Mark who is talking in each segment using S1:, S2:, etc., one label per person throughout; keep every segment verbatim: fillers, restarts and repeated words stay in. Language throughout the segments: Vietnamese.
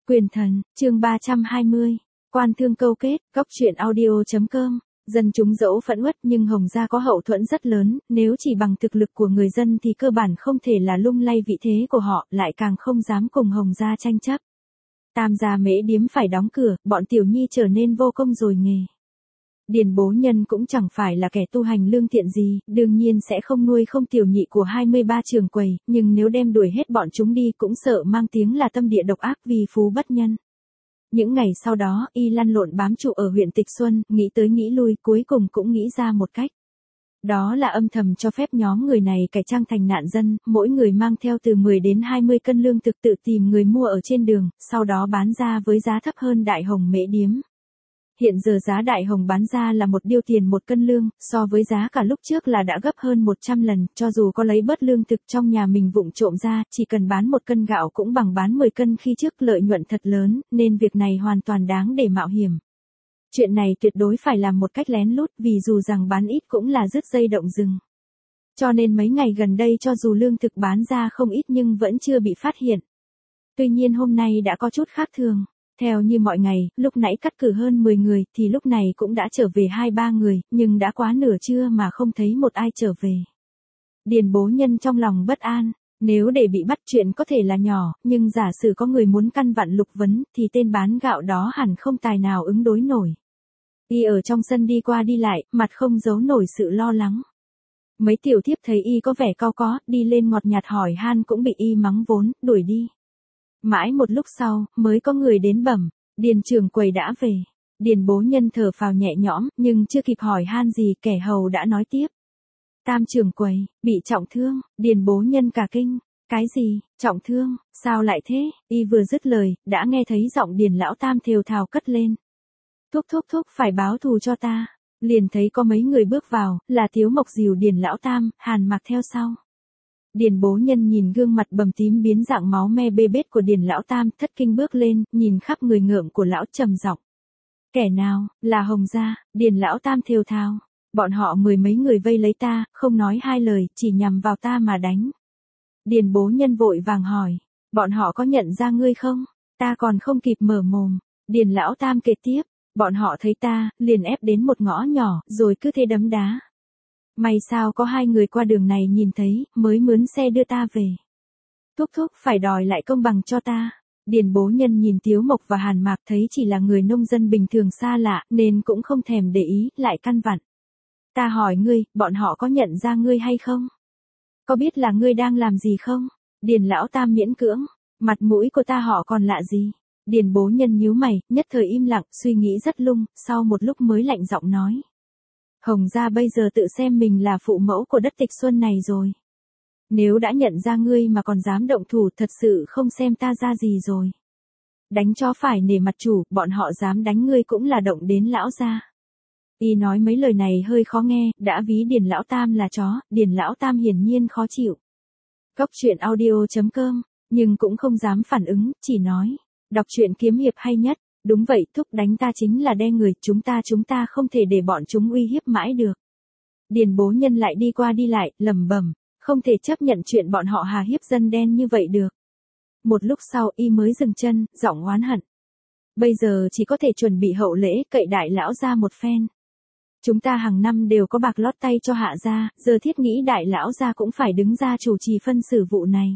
S1: Quyền thần, chương ba trăm hai mươi. Quan thương câu kết, góc truyện audio.com. Dân chúng dẫu phẫn uất nhưng Hồng gia có hậu thuẫn rất lớn, nếu chỉ bằng thực lực của người dân thì cơ bản không thể là lung lay vị thế của họ, lại càng không dám cùng Hồng gia tranh chấp. Tam gia mễ điếm phải đóng cửa, bọn tiểu nhi trở nên vô công rồi nghề. Điền bố nhân cũng chẳng phải là kẻ tu hành lương thiện gì, đương nhiên sẽ không nuôi không tiểu nhị của hai mươi ba trường quầy, nhưng nếu đem đuổi hết bọn chúng đi cũng sợ mang tiếng là tâm địa độc ác vì phú bất nhân. Những ngày sau đó, y lăn lộn bám trụ ở huyện Tịch Xuân, nghĩ tới nghĩ lui, cuối cùng cũng nghĩ ra một cách. Đó là âm thầm cho phép nhóm người này cải trang thành nạn dân, mỗi người mang theo từ mười đến hai mươi cân lương thực tự tìm người mua ở trên đường, sau đó bán ra với giá thấp hơn Đại Hồng mễ điếm. Hiện giờ giá Đại Hồng bán ra là một điêu tiền một cân lương, so với giá cả lúc trước là đã gấp hơn một trăm lần, cho dù có lấy bớt lương thực trong nhà mình vụng trộm ra, chỉ cần bán một cân gạo cũng bằng bán mười cân khi trước, lợi nhuận thật lớn, nên việc này hoàn toàn đáng để mạo hiểm. Chuyện này tuyệt đối phải làm một cách lén lút, vì dù rằng bán ít cũng là dứt dây động rừng. Cho nên mấy ngày gần đây cho dù lương thực bán ra không ít nhưng vẫn chưa bị phát hiện. Tuy nhiên hôm nay đã có chút khác thường. Theo như mọi ngày, lúc nãy cắt cử hơn mười người, thì lúc này cũng đã trở về hai ba người, nhưng đã quá nửa trưa mà không thấy một ai trở về. Điền bố nhân trong lòng bất an, nếu để bị bắt chuyện có thể là nhỏ, nhưng giả sử có người muốn căn vặn Lục Vấn, thì tên bán gạo đó hẳn không tài nào ứng đối nổi. Y ở trong sân đi qua đi lại, mặt không giấu nổi sự lo lắng. Mấy tiểu thiếp thấy y có vẻ cau có, đi lên ngọt nhạt hỏi han cũng bị y mắng vốn, đuổi đi. Mãi một lúc sau, mới có người đến bẩm, Điền trưởng quầy đã về. Điền bố nhân thở phào nhẹ nhõm, nhưng chưa kịp hỏi han gì, kẻ hầu đã nói tiếp. Tam trưởng quầy, bị trọng thương, Điền bố nhân cả kinh. Cái gì, trọng thương, sao lại thế? Y vừa dứt lời, đã nghe thấy giọng Điền lão tam thều thào cất lên. Thúc thúc thúc phải báo thù cho ta. Liền thấy có mấy người bước vào, là Tiếu Mộc dìu Điền lão tam, Hàn Mặc theo sau. Điền bố nhân nhìn gương mặt bầm tím biến dạng máu me bê bết của Điền lão tam, thất kinh bước lên, nhìn khắp người ngợm của lão trầm giọng. Kẻ nào, là Hồng gia? Điền lão tam thều thào. Bọn họ mười mấy người vây lấy ta, không nói hai lời, chỉ nhằm vào ta mà đánh. Điền bố nhân vội vàng hỏi, bọn họ có nhận ra ngươi không? Ta còn không kịp mở mồm. Điền lão tam kể tiếp, bọn họ thấy ta, liền ép đến một ngõ nhỏ, rồi cứ thế đấm đá. May sao có hai người qua đường này nhìn thấy, mới mướn xe đưa ta về. Thúc thúc phải đòi lại công bằng cho ta. Điền bố nhân nhìn Tiếu Mộc và Hàn Mạc thấy chỉ là người nông dân bình thường xa lạ, nên cũng không thèm để ý, lại căn vặn. Ta hỏi ngươi, bọn họ có nhận ra ngươi hay không? Có biết là ngươi đang làm gì không? Điền lão tam miễn cưỡng, mặt mũi của ta họ còn lạ gì? Điền bố nhân nhíu mày, nhất thời im lặng, suy nghĩ rất lung, sau một lúc mới lạnh giọng nói. Hồng gia bây giờ tự xem mình là phụ mẫu của đất Tịch Xuân này rồi. Nếu đã nhận ra ngươi mà còn dám động thủ, thật sự không xem ta ra gì rồi. Đánh cho phải nể mặt chủ, bọn họ dám đánh ngươi cũng là động đến lão gia. Y nói mấy lời này hơi khó nghe, đã ví Điền lão tam là chó, Điền lão tam hiển nhiên khó chịu. Góc truyện audio.com, nhưng cũng không dám phản ứng, chỉ nói, đọc truyện kiếm hiệp hay nhất. Đúng vậy, thúc đánh ta chính là đe người, chúng ta chúng ta không thể để bọn chúng uy hiếp mãi được. Điền bố nhân lại đi qua đi lại, lẩm bẩm, không thể chấp nhận chuyện bọn họ hà hiếp dân đen như vậy được. Một lúc sau y mới dừng chân, giọng oán hận. Bây giờ chỉ có thể chuẩn bị hậu lễ, cậy đại lão ra một phen. Chúng ta hàng năm đều có bạc lót tay cho hạ gia, giờ thiết nghĩ đại lão gia cũng phải đứng ra chủ trì phân xử vụ này.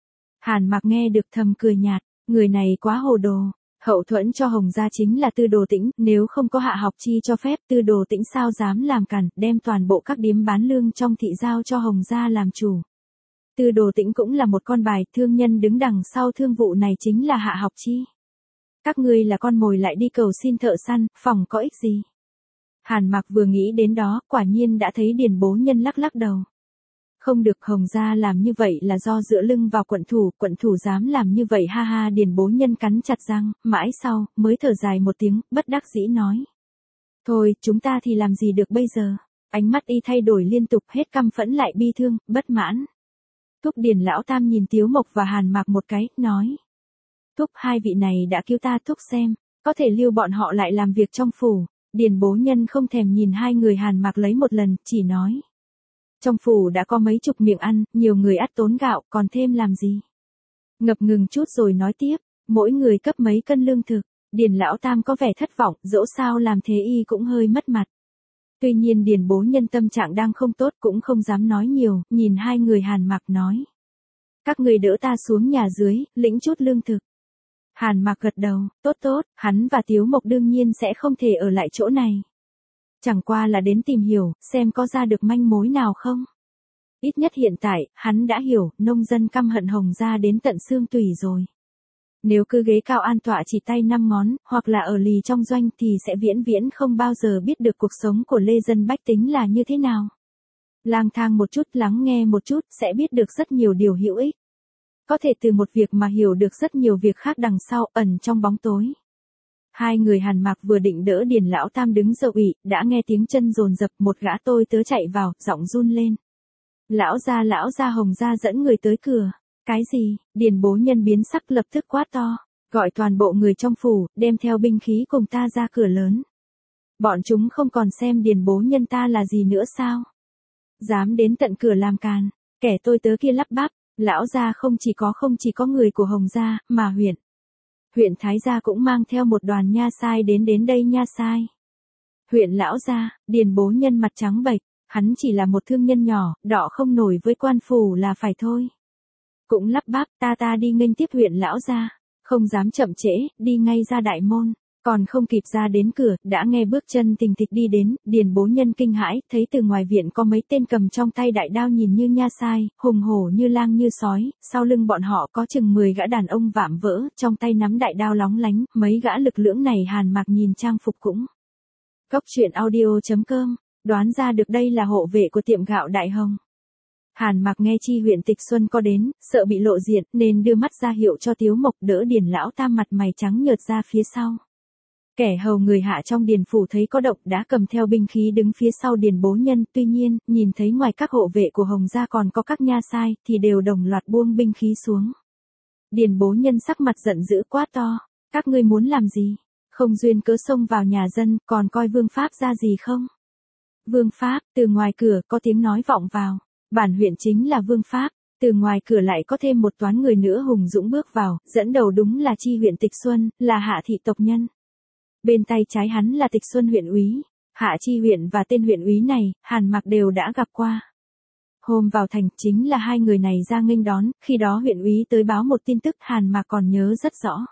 S1: Hàn Mặc nghe được thầm cười nhạt, người này quá hồ đồ. Hậu thuẫn cho Hồng gia chính là Tư Đồ Tĩnh, nếu không có Hạ Học Chi cho phép, Tư Đồ Tĩnh sao dám làm cản, đem toàn bộ các điếm bán lương trong thị giao cho Hồng gia làm chủ. Tư Đồ Tĩnh cũng là một con bài, thương nhân đứng đằng sau thương vụ này chính là Hạ Học Chi. Các ngươi là con mồi lại đi cầu xin thợ săn, phòng có ích gì? Hàn Mặc vừa nghĩ đến đó, quả nhiên đã thấy Điền bố nhân lắc lắc đầu. Không được, Hồng gia làm như vậy là do dựa lưng vào quận thủ, quận thủ dám làm như vậy ha ha. Điền bố nhân cắn chặt răng, mãi sau, mới thở dài một tiếng, bất đắc dĩ nói. Thôi, chúng ta thì làm gì được bây giờ? Ánh mắt y thay đổi liên tục, hết căm phẫn lại bi thương, bất mãn. Thúc Điền lão tam nhìn Tiếu Mộc và Hàn Mạc một cái, nói. Thúc, hai vị này đã cứu ta, thúc xem, có thể lưu bọn họ lại làm việc trong phủ. Điền bố nhân không thèm nhìn hai người Hàn Mạc lấy một lần, chỉ nói. Trong phủ đã có mấy chục miệng ăn, nhiều người ắt tốn gạo, còn thêm làm gì? Ngập ngừng chút rồi nói tiếp, Mỗi người cấp mấy cân lương thực, Điền lão tam có vẻ thất vọng, dẫu sao làm thế y cũng hơi mất mặt. Tuy nhiên Điền bố nhân tâm trạng đang không tốt cũng không dám nói nhiều, nhìn hai người Hàn Mặc nói. Các người đỡ ta xuống nhà dưới, lĩnh chút lương thực. Hàn Mặc gật đầu, tốt tốt, hắn và Tiếu Mộc đương nhiên sẽ không thể ở lại chỗ này. Chẳng qua là đến tìm hiểu, xem có ra được manh mối nào không. Ít nhất hiện tại, hắn đã hiểu, nông dân căm hận Hồng gia đến tận xương tủy rồi. Nếu cứ ghế cao an tọa chỉ tay năm ngón, hoặc là ở lì trong doanh thì sẽ viễn viễn không bao giờ biết được cuộc sống của lê dân bách tính là như thế nào. Lang thang một chút, lắng nghe một chút, sẽ biết được rất nhiều điều hữu ích. Có thể từ một việc mà hiểu được rất nhiều việc khác đằng sau, ẩn trong bóng tối. Hai người Hàn Mặc vừa định đỡ Điền lão tam đứng dậy ủy, đã nghe tiếng chân dồn dập, một gã tôi tớ chạy vào, giọng run lên. Lão gia lão gia Hồng gia dẫn người tới cửa. Cái gì? Điền bố nhân biến sắc lập tức quát to, gọi toàn bộ người trong phủ, đem theo binh khí cùng ta ra cửa lớn. Bọn chúng không còn xem Điền bố nhân ta là gì nữa sao? Dám đến tận cửa làm càn, kẻ tôi tớ kia lắp bắp, lão gia không chỉ có không chỉ có người của Hồng gia, mà huyện. Huyện Thái gia cũng mang theo một đoàn nha sai đến đến đây nha sai. Huyện lão gia, Điền bố nhân mặt trắng bệch, hắn chỉ là một thương nhân nhỏ, đọ không nổi với quan phủ là phải thôi. Cũng lắp bắp, ta ta đi nghênh tiếp huyện lão gia, không dám chậm trễ, đi ngay ra đại môn, còn không kịp ra đến cửa, đã nghe bước chân tình thịch đi đến, Điền bố nhân kinh hãi, thấy từ ngoài viện có mấy tên cầm trong tay đại đao nhìn như nha sai, hùng hổ như lang như sói, sau lưng bọn họ có chừng mười gã đàn ông vạm vỡ, trong tay nắm đại đao lóng lánh, mấy gã lực lưỡng này Hàn Mặc nhìn trang phục cũng. Cốc truyện audio chấm com, đoán ra được đây là hộ vệ của tiệm gạo Đại Hồng. Hàn Mặc nghe chi huyện Tịch Xuân có đến, sợ bị lộ diện, nên đưa mắt ra hiệu cho Tiếu Mộc đỡ Điền lão tam mặt mày trắng nhợt ra phía sau. Kẻ hầu người hạ trong điền phủ thấy có động đã cầm theo binh khí đứng phía sau Điền bố nhân, tuy nhiên, nhìn thấy ngoài các hộ vệ của Hồng gia còn có các nha sai, thì đều đồng loạt buông binh khí xuống. Điền bố nhân sắc mặt giận dữ quát to, các ngươi muốn làm gì? Không duyên cớ xông vào nhà dân, còn coi vương pháp ra gì không? Vương pháp, từ ngoài cửa có tiếng nói vọng vào. Bản huyện chính là vương pháp, từ ngoài cửa lại có thêm một toán người nữa hùng dũng bước vào, dẫn đầu đúng là chi huyện Tịch Xuân, là hạ thị tộc nhân. Bên tay trái hắn là Tịch Xuân huyện úy, hạ chi huyện và tên huyện úy này, Hàn Mặc đều đã gặp qua. Hôm vào thành chính là hai người này ra nghênh đón, khi đó huyện úy tới báo một tin tức Hàn Mặc còn nhớ rất rõ.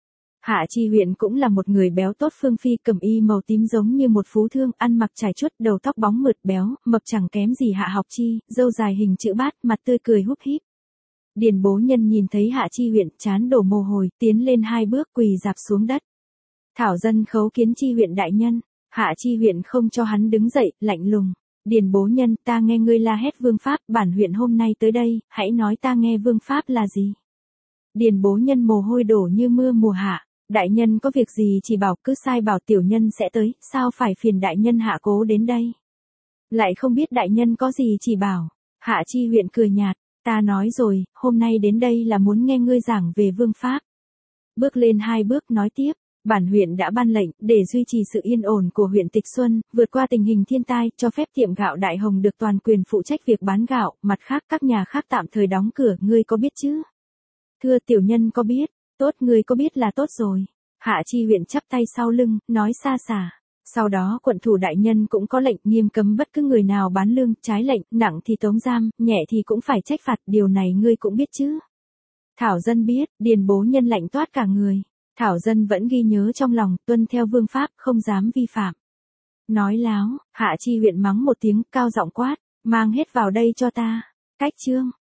S1: Hạ chi huyện cũng là một người béo tốt phương phi, cầm y màu tím giống như một phú thương, ăn mặc trải chuốt, đầu tóc bóng mượt béo, mập chẳng kém gì Hạ Học Chi, râu dài hình chữ bát, mặt tươi cười húp híp. Điền bố nhân nhìn thấy Hạ chi huyện, trán đổ mồ hôi, tiến lên hai bước quỳ rạp xuống đất. Thảo dân khấu kiến chi huyện đại nhân. Hạ chi huyện không cho hắn đứng dậy, lạnh lùng. Điền bố nhân, ta nghe ngươi la hét vương pháp, bản huyện hôm nay tới đây, hãy nói ta nghe vương pháp là gì. Điền bố nhân mồ hôi đổ như mưa mùa hạ. Đại nhân có việc gì chỉ bảo, cứ sai bảo tiểu nhân sẽ tới, sao phải phiền đại nhân hạ cố đến đây. Lại không biết đại nhân có gì chỉ bảo. Hạ chi huyện cười nhạt, ta nói rồi, hôm nay đến đây là muốn nghe ngươi giảng về vương pháp. Bước lên hai bước nói tiếp, bản huyện đã ban lệnh, để duy trì sự yên ổn của huyện Tịch Xuân, vượt qua tình hình thiên tai, cho phép tiệm gạo Đại Hồng được toàn quyền phụ trách việc bán gạo, mặt khác các nhà khác tạm thời đóng cửa, ngươi có biết chứ? Thưa tiểu nhân có biết. Tốt, ngươi có biết là tốt rồi. Hạ chi huyện chắp tay sau lưng, nói xa xả. Sau đó quận thủ đại nhân cũng có lệnh nghiêm cấm bất cứ người nào bán lương, trái lệnh, nặng thì tống giam, nhẹ thì cũng phải trách phạt, điều này ngươi cũng biết chứ. Thảo dân biết, Điền bố nhân lạnh toát cả người. Thảo dân vẫn ghi nhớ trong lòng, tuân theo vương pháp, không dám vi phạm. Nói láo, Hạ chi huyện mắng một tiếng, cao giọng quát, mang hết vào đây cho ta. Cách chương.